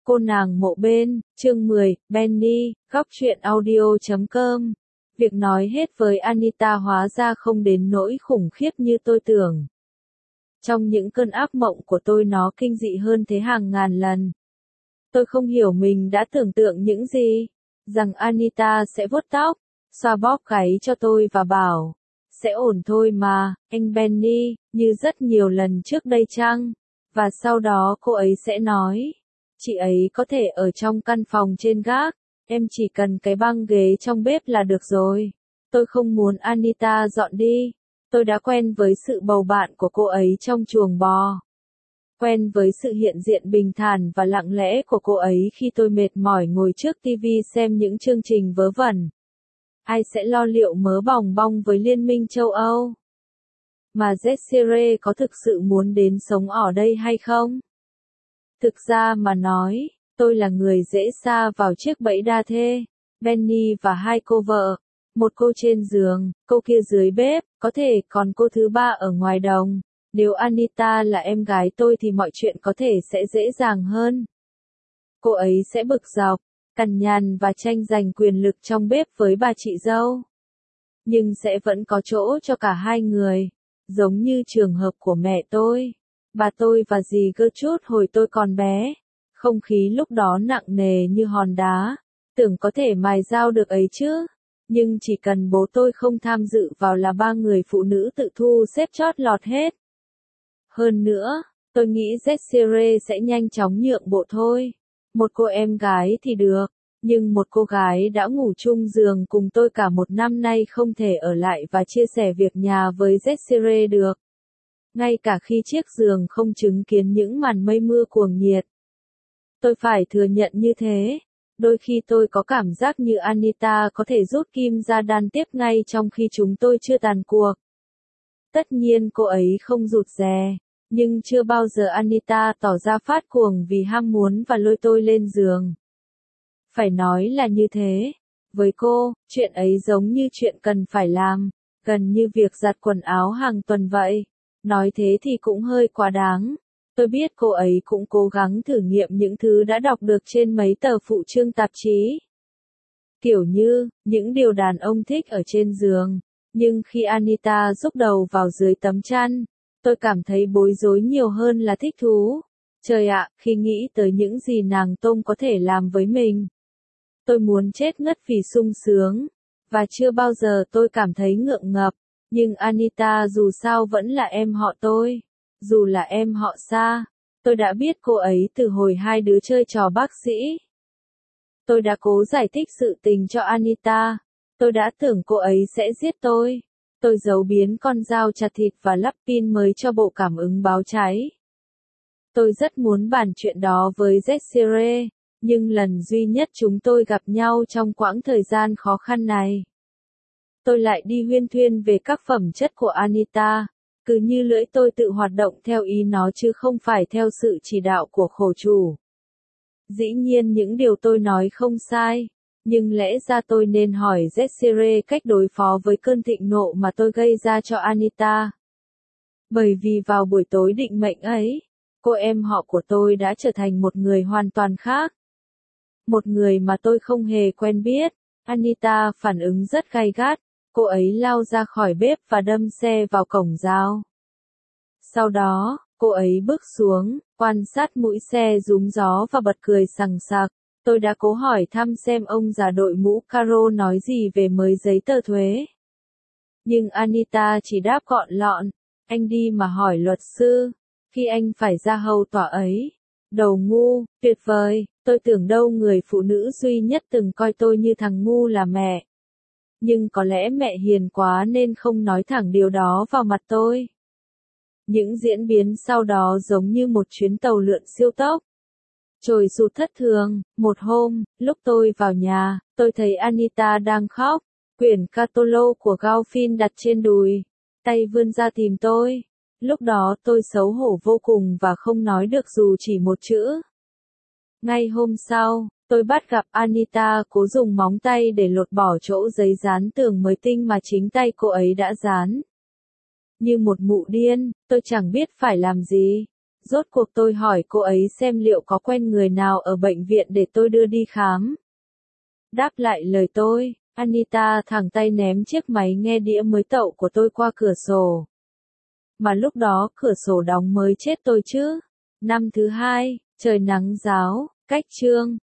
Cô nàng mộ bên, chương 10, Benny, góc truyện audio.com. Việc nói hết với Anita hóa ra không đến nỗi khủng khiếp như tôi tưởng. Trong những cơn ác mộng của tôi nó kinh dị hơn thế hàng ngàn lần. Tôi không hiểu mình đã tưởng tượng những gì. Rằng Anita sẽ vuốt tóc, xoa bóp gáy cho tôi và bảo, sẽ ổn thôi mà, anh Benny, như rất nhiều lần trước đây chăng? Và sau đó cô ấy sẽ nói, chị ấy có thể ở trong căn phòng trên gác, em chỉ cần cái băng ghế trong bếp là được rồi. Tôi không muốn Anita dọn đi. Tôi đã quen với sự bầu bạn của cô ấy trong chuồng bò. Quen với sự hiện diện bình thản và lặng lẽ của cô ấy khi tôi mệt mỏi ngồi trước TV xem những chương trình vớ vẩn. Ai sẽ lo liệu mớ bòng bong với Liên minh châu Âu? Mà Jessire có thực sự muốn đến sống ở đây hay không? Thực ra mà nói, tôi là người dễ sa vào chiếc bẫy đa thê. Benny và hai cô vợ, một cô trên giường, cô kia dưới bếp, có thể còn cô thứ ba ở ngoài đồng. Nếu Anita là em gái tôi thì mọi chuyện có thể sẽ dễ dàng hơn. Cô ấy sẽ bực dọc, cằn nhằn và tranh giành quyền lực trong bếp với bà chị dâu. Nhưng sẽ vẫn có chỗ cho cả hai người, giống như trường hợp của mẹ tôi, bà tôi và dì Gertrude hồi tôi còn bé. Không khí lúc đó nặng nề như hòn đá, tưởng có thể mài dao được ấy chứ. Nhưng chỉ cần bố tôi không tham dự vào là ba người phụ nữ tự thu xếp chót lọt hết. Hơn nữa, tôi nghĩ Jessire sẽ nhanh chóng nhượng bộ thôi. Một cô em gái thì được, nhưng một cô gái đã ngủ chung giường cùng tôi cả một năm nay không thể ở lại và chia sẻ việc nhà với Jessire được. Ngay cả khi chiếc giường không chứng kiến những màn mây mưa cuồng nhiệt. Tôi phải thừa nhận như thế. Đôi khi tôi có cảm giác như Anita có thể rút kim ra đan tiếp ngay trong khi chúng tôi chưa tàn cuộc. Tất nhiên cô ấy không rụt rè, nhưng chưa bao giờ Anita tỏ ra phát cuồng vì ham muốn và lôi tôi lên giường. Phải nói là như thế. Với cô, chuyện ấy giống như chuyện cần phải làm, gần như việc giặt quần áo hàng tuần vậy. Nói thế thì cũng hơi quá đáng. Tôi biết cô ấy cũng cố gắng thử nghiệm những thứ đã đọc được trên mấy tờ phụ chương tạp chí. Kiểu như, những điều đàn ông thích ở trên giường. Nhưng khi Anita rúc đầu vào dưới tấm chăn, tôi cảm thấy bối rối nhiều hơn là thích thú. Trời ạ, khi nghĩ tới những gì nàng Tôm có thể làm với mình. Tôi muốn chết ngất vì sung sướng. Và chưa bao giờ tôi cảm thấy ngượng ngập. Nhưng Anita dù sao vẫn là em họ tôi. Dù là em họ xa, tôi đã biết cô ấy từ hồi hai đứa chơi trò bác sĩ. Tôi đã cố giải thích sự tình cho Anita. Tôi đã tưởng cô ấy sẽ giết tôi. Tôi giấu biến con dao chặt thịt và lắp pin mới cho bộ cảm ứng báo cháy. Tôi rất muốn bàn chuyện đó với Jessire, nhưng lần duy nhất chúng tôi gặp nhau trong quãng thời gian khó khăn này. Tôi lại đi huyên thuyên về các phẩm chất của Anita. Cứ như lưỡi tôi tự hoạt động theo ý nó chứ không phải theo sự chỉ đạo của khổ chủ. Dĩ nhiên những điều tôi nói không sai, nhưng lẽ ra tôi nên hỏi Jessire cách đối phó với cơn thịnh nộ mà tôi gây ra cho Anita. Bởi vì vào buổi tối định mệnh ấy, cô em họ của tôi đã trở thành một người hoàn toàn khác. Một người mà tôi không hề quen biết. Anita phản ứng rất gay gắt. Cô ấy lao ra khỏi bếp và đâm xe vào cổng dao. Sau đó, cô ấy bước xuống, quan sát mũi xe rúm gió và bật cười sằng sặc. Tôi đã cố hỏi thăm xem ông già đội mũ caro nói gì về mới giấy tờ thuế. Nhưng Anita chỉ đáp gọn lọn, anh đi mà hỏi luật sư, khi anh phải ra hầu tòa ấy. Đầu ngu, tuyệt vời, tôi tưởng đâu người phụ nữ duy nhất từng coi tôi như thằng ngu là mẹ. Nhưng có lẽ mẹ hiền quá nên không nói thẳng điều đó vào mặt tôi. Những diễn biến sau đó giống như một chuyến tàu lượn siêu tốc. Trồi sụt thất thường, một hôm, lúc tôi vào nhà, tôi thấy Anita đang khóc, quyển catalog của Gaufin đặt trên đùi, tay vươn ra tìm tôi. Lúc đó tôi xấu hổ vô cùng và không nói được dù chỉ một chữ. Ngay hôm sau, tôi bắt gặp Anita cố dùng móng tay để lột bỏ chỗ giấy dán tường mới tinh mà chính tay cô ấy đã dán. Như một mụ điên, tôi chẳng biết phải làm gì. Rốt cuộc tôi hỏi cô ấy xem liệu có quen người nào ở bệnh viện để tôi đưa đi khám. Đáp lại lời tôi, Anita thẳng tay ném chiếc máy nghe đĩa mới tậu của tôi qua cửa sổ. Mà lúc đó cửa sổ đóng mới chết tôi chứ. Năm thứ hai, trời nắng ráo, cách chương